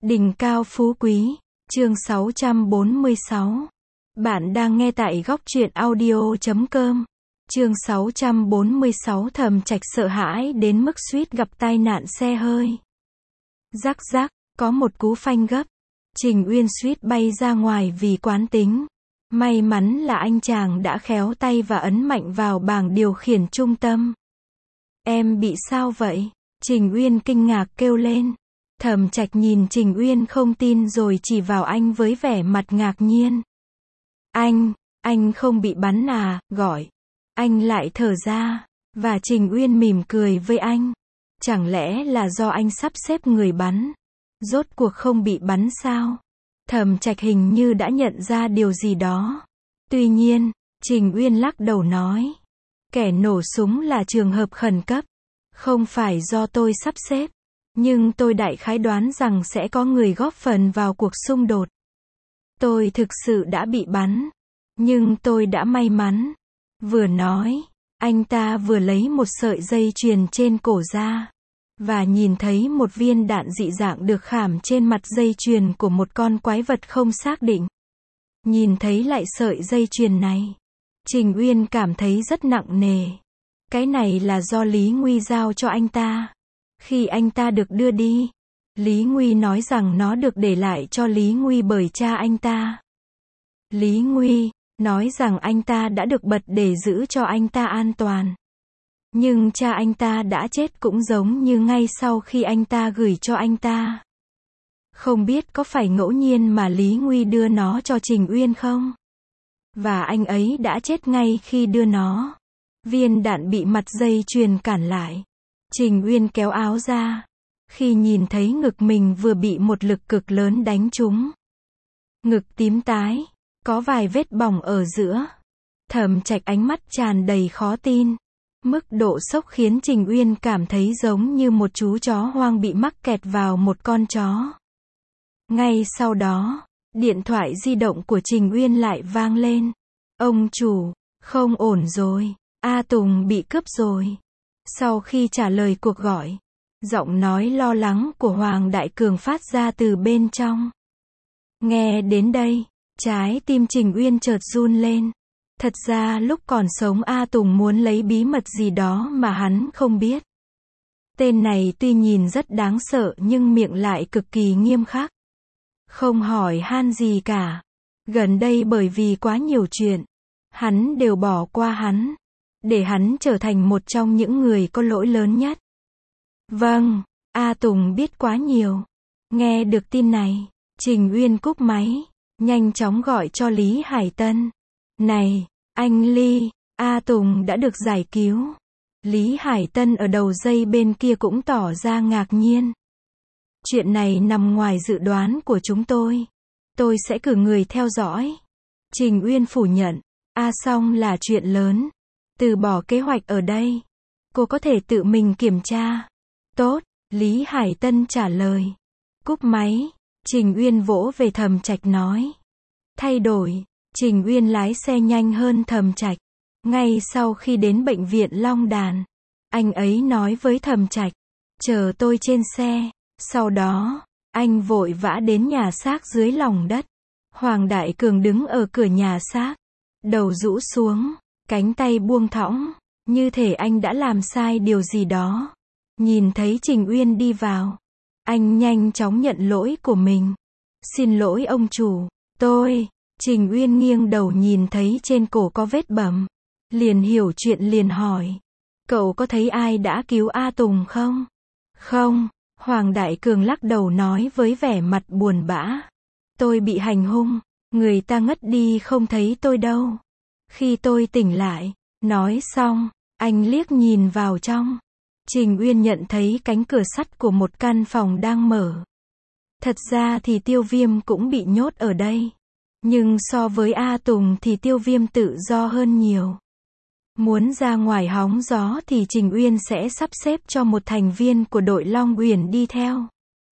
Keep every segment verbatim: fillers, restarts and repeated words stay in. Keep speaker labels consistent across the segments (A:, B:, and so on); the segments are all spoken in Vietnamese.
A: Đỉnh cao phú quý, chương sáu trăm bốn mươi sáu. Bạn đang nghe tại góc truyện audio chấm com. Chương sáu trăm bốn mươi sáu. Thẩm Trạch sợ hãi đến mức suýt gặp tai nạn xe hơi. Rắc rắc, có một cú phanh gấp. Trình Uyên suýt bay ra ngoài vì quán tính. May mắn là anh chàng đã khéo tay và ấn mạnh vào bảng điều khiển trung tâm. Em bị sao vậy? Trình Uyên kinh ngạc kêu lên. Thẩm Trạch nhìn Trình Uyên không tin rồi chỉ vào anh với vẻ mặt ngạc nhiên. Anh, anh không bị bắn à, gọi. Anh lại thở ra, và Trình Uyên mỉm cười với anh. Chẳng lẽ là do anh sắp xếp người bắn? Rốt cuộc không bị bắn sao? Thẩm Trạch hình như đã nhận ra điều gì đó. Tuy nhiên, Trình Uyên lắc đầu nói. Kẻ nổ súng là trường hợp khẩn cấp. Không phải do tôi sắp xếp. Nhưng tôi đại khái đoán rằng sẽ có người góp phần vào cuộc xung đột. Tôi thực sự đã bị bắn. Nhưng tôi đã may mắn. Vừa nói, anh ta vừa lấy một sợi dây chuyền trên cổ ra. Và nhìn thấy một viên đạn dị dạng được khảm trên mặt dây chuyền của một con quái vật không xác định. Nhìn thấy lại sợi dây chuyền này, Trình Uyên cảm thấy rất nặng nề. Cái này là do Lý Nguy giao cho anh ta. Khi anh ta được đưa đi, Lý Nguy nói rằng nó được để lại cho Lý Nguy bởi cha anh ta. Lý Nguy nói rằng anh ta đã được bật để giữ cho anh ta an toàn. Nhưng cha anh ta đã chết cũng giống như ngay sau khi anh ta gửi cho anh ta. Không biết có phải ngẫu nhiên mà Lý Nguy đưa nó cho Trình Uyên không? Và anh ấy đã chết ngay khi đưa nó. Viên đạn bị mặt dây chuyền cản lại. Trình Uyên kéo áo ra. Khi nhìn thấy ngực mình vừa bị một lực cực lớn đánh trúng. Ngực tím tái. Có vài vết bỏng ở giữa. Thẩm Trạch ánh mắt tràn đầy khó tin. Mức độ sốc khiến Trình Uyên cảm thấy giống như một chú chó hoang bị mắc kẹt vào một con chó. Ngay sau đó, điện thoại di động của Trình Uyên lại vang lên. Ông chủ, không ổn rồi. A Tùng bị cướp rồi. Sau khi trả lời cuộc gọi, giọng nói lo lắng của Hoàng Đại Cường phát ra từ bên trong. Nghe đến đây, trái tim Trình Uyên chợt run lên. Thật ra lúc còn sống A Tùng muốn lấy bí mật gì đó mà hắn không biết. Tên này tuy nhìn rất đáng sợ nhưng miệng lại cực kỳ nghiêm khắc. Không hỏi han gì cả. Gần đây bởi vì quá nhiều chuyện, hắn đều bỏ qua hắn. Để hắn trở thành một trong những người có lỗi lớn nhất. Vâng, A Tùng biết quá nhiều. Nghe được tin này, Trình Uyên cúp máy, nhanh chóng gọi cho Lý Hải Tân. Này, anh Ly, A Tùng đã được giải cứu. Lý Hải Tân ở đầu dây bên kia cũng tỏ ra ngạc nhiên. Chuyện này nằm ngoài dự đoán của chúng tôi. Tôi sẽ cử người theo dõi. Trình Uyên phủ nhận. A xong là chuyện lớn. Từ bỏ kế hoạch ở đây. Cô có thể tự mình kiểm tra. Tốt, Lý Hải Tân trả lời. Cúp máy, Trình Uyên vỗ về Thẩm Trạch nói. Thay đổi, Trình Uyên lái xe nhanh hơn Thẩm Trạch. Ngay sau khi đến bệnh viện Long Đàn, anh ấy nói với Thẩm Trạch. Chờ tôi trên xe. Sau đó, anh vội vã đến nhà xác dưới lòng đất. Hoàng Đại Cường đứng ở cửa nhà xác. Đầu rũ xuống. Cánh tay buông thõng, như thể anh đã làm sai điều gì đó. Nhìn thấy Trình Uyên đi vào, anh nhanh chóng nhận lỗi của mình. Xin lỗi ông chủ, tôi. Trình Uyên nghiêng đầu nhìn thấy trên cổ có vết bầm. Liền hiểu chuyện liền hỏi. Cậu có thấy ai đã cứu A Tùng không? Không, Hoàng Đại Cường lắc đầu nói với vẻ mặt buồn bã. Tôi bị hành hung, người ta ngất đi không thấy tôi đâu. Khi tôi tỉnh lại, nói xong, anh liếc nhìn vào trong. Trình Uyên nhận thấy cánh cửa sắt của một căn phòng đang mở. Thật ra thì Tiêu Viêm cũng bị nhốt ở đây. Nhưng so với A Tùng thì Tiêu Viêm tự do hơn nhiều. Muốn ra ngoài hóng gió thì Trình Uyên sẽ sắp xếp cho một thành viên của đội Long Uyển đi theo.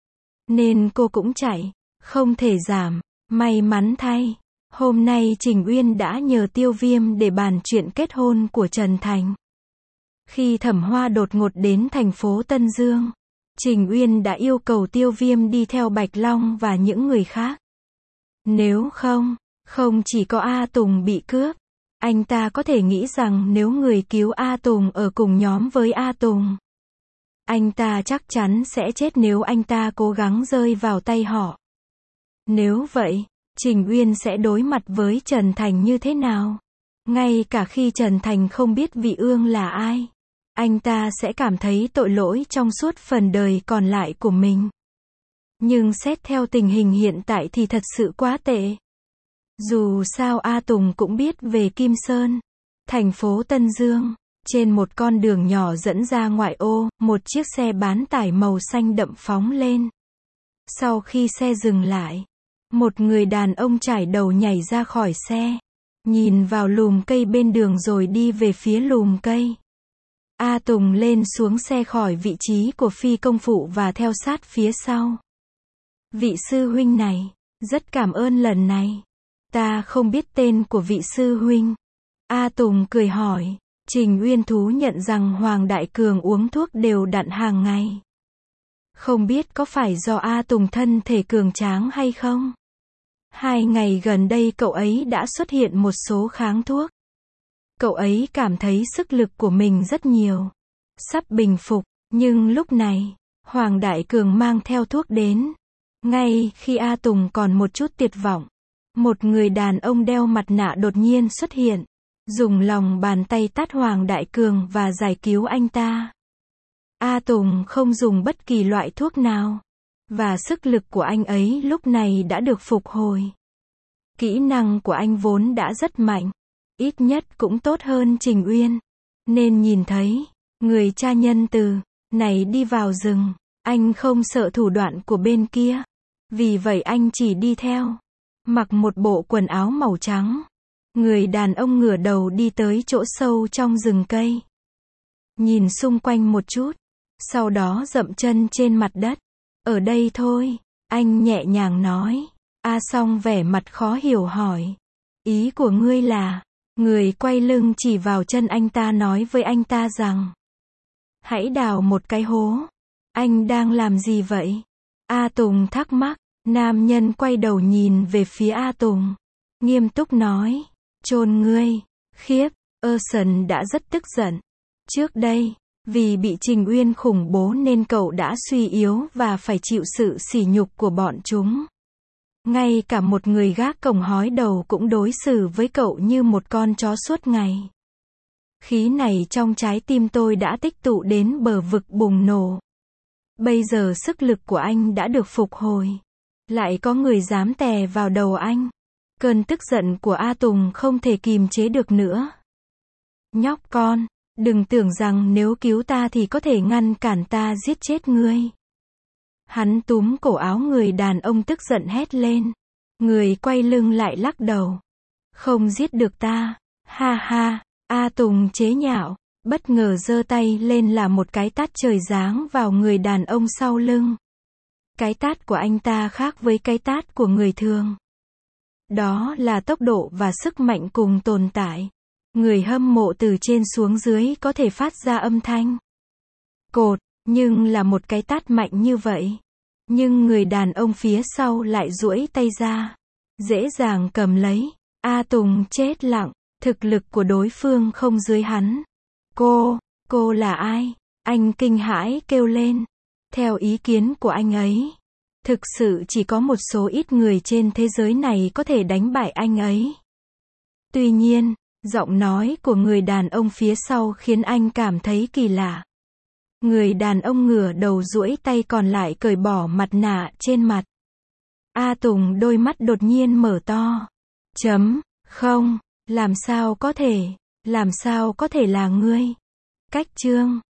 A: Nên cô cũng chạy, không thể giảm. May mắn thay. Hôm nay Trình Uyên đã nhờ Tiêu Viêm để bàn chuyện kết hôn của Trần Thành. Khi Thẩm Hoa đột ngột đến thành phố Tân Dương, Trình Uyên đã yêu cầu Tiêu Viêm đi theo Bạch Long và những người khác. Nếu không, không chỉ có A Tùng bị cướp, anh ta có thể nghĩ rằng nếu người cứu A Tùng ở cùng nhóm với A Tùng, anh ta chắc chắn sẽ chết nếu anh ta cố gắng rơi vào tay họ. Nếu vậy, Trình Uyên sẽ đối mặt với Trần Thành như thế nào? Ngay cả khi Trần Thành không biết Vị Ương là ai, anh ta sẽ cảm thấy tội lỗi trong suốt phần đời còn lại của mình. Nhưng xét theo tình hình hiện tại thì thật sự quá tệ. Dù sao A Tùng cũng biết về Kim Sơn, thành phố Tân Dương. Trên một con đường nhỏ dẫn ra ngoại ô, một chiếc xe bán tải màu xanh đậm phóng lên. Sau khi xe dừng lại, một người đàn ông trải đầu nhảy ra khỏi xe, nhìn vào lùm cây bên đường rồi đi về phía lùm cây. A Tùng lên xuống xe khỏi vị trí của phi công phụ và theo sát phía sau. Vị sư huynh này, rất cảm ơn lần này. Ta không biết tên của vị sư huynh. A Tùng cười hỏi. Trình Uyên thú nhận rằng Hoàng Đại Cường uống thuốc đều đặn hàng ngày. Không biết có phải do A Tùng thân thể cường tráng hay không? Hai ngày gần đây cậu ấy đã xuất hiện một số kháng thuốc. Cậu ấy cảm thấy sức lực của mình rất nhiều, sắp bình phục, nhưng lúc này, Hoàng Đại Cường mang theo thuốc đến. Ngay khi A Tùng còn một chút tuyệt vọng, một người đàn ông đeo mặt nạ đột nhiên xuất hiện, dùng lòng bàn tay tát Hoàng Đại Cường và giải cứu anh ta. A Tùng không dùng bất kỳ loại thuốc nào, và sức lực của anh ấy lúc này đã được phục hồi. Kỹ năng của anh vốn đã rất mạnh, ít nhất cũng tốt hơn Trình Uyên. Nên nhìn thấy, người cha nhân từ này đi vào rừng, anh không sợ thủ đoạn của bên kia. Vì vậy anh chỉ đi theo, mặc một bộ quần áo màu trắng. Người đàn ông ngửa đầu đi tới chỗ sâu trong rừng cây. Nhìn xung quanh một chút, sau đó dậm chân trên mặt đất. Ở đây thôi, anh nhẹ nhàng nói. A Song vẻ mặt khó hiểu hỏi. Ý của ngươi là, người quay lưng chỉ vào chân anh ta nói với anh ta rằng, hãy đào một cái hố. Anh đang làm gì vậy? A Tùng thắc mắc. Nam nhân quay đầu nhìn về phía A Tùng, nghiêm túc nói. Chôn ngươi. Khiếp, Erson đã rất tức giận. Trước đây, vì bị Trình Uyên khủng bố nên cậu đã suy yếu và phải chịu sự sỉ nhục của bọn chúng. Ngay cả một người gác cổng hói đầu cũng đối xử với cậu như một con chó suốt ngày. Khí này trong trái tim tôi đã tích tụ đến bờ vực bùng nổ. Bây giờ sức lực của anh đã được phục hồi. Lại có người dám tè vào đầu anh. Cơn tức giận của A Tùng không thể kìm chế được nữa. Nhóc con, đừng tưởng rằng nếu cứu ta thì có thể ngăn cản ta giết chết ngươi. Hắn túm cổ áo người đàn ông tức giận hét lên. Người quay lưng lại lắc đầu. Không giết được ta. Ha ha, A Tùng chế nhạo, bất ngờ giơ tay lên là một cái tát trời giáng vào người đàn ông sau lưng. Cái tát của anh ta khác với cái tát của người thường. Đó là tốc độ và sức mạnh cùng tồn tại. Người hâm mộ từ trên xuống dưới có thể phát ra âm thanh cột, nhưng là một cái tát mạnh như vậy. Nhưng người đàn ông phía sau lại duỗi tay ra, dễ dàng cầm lấy. A Tùng chết lặng, thực lực của đối phương không dưới hắn. Cô, cô là ai? Anh kinh hãi kêu lên. Theo ý kiến của anh ấy, thực sự chỉ có một số ít người trên thế giới này có thể đánh bại anh ấy. Tuy nhiên, giọng nói của người đàn ông phía sau khiến anh cảm thấy kỳ lạ. Người đàn ông ngửa đầu duỗi tay còn lại cởi bỏ mặt nạ trên mặt. A Tùng đôi mắt đột nhiên mở to. Chấm, không, làm sao có thể, làm sao có thể là ngươi? Cách chương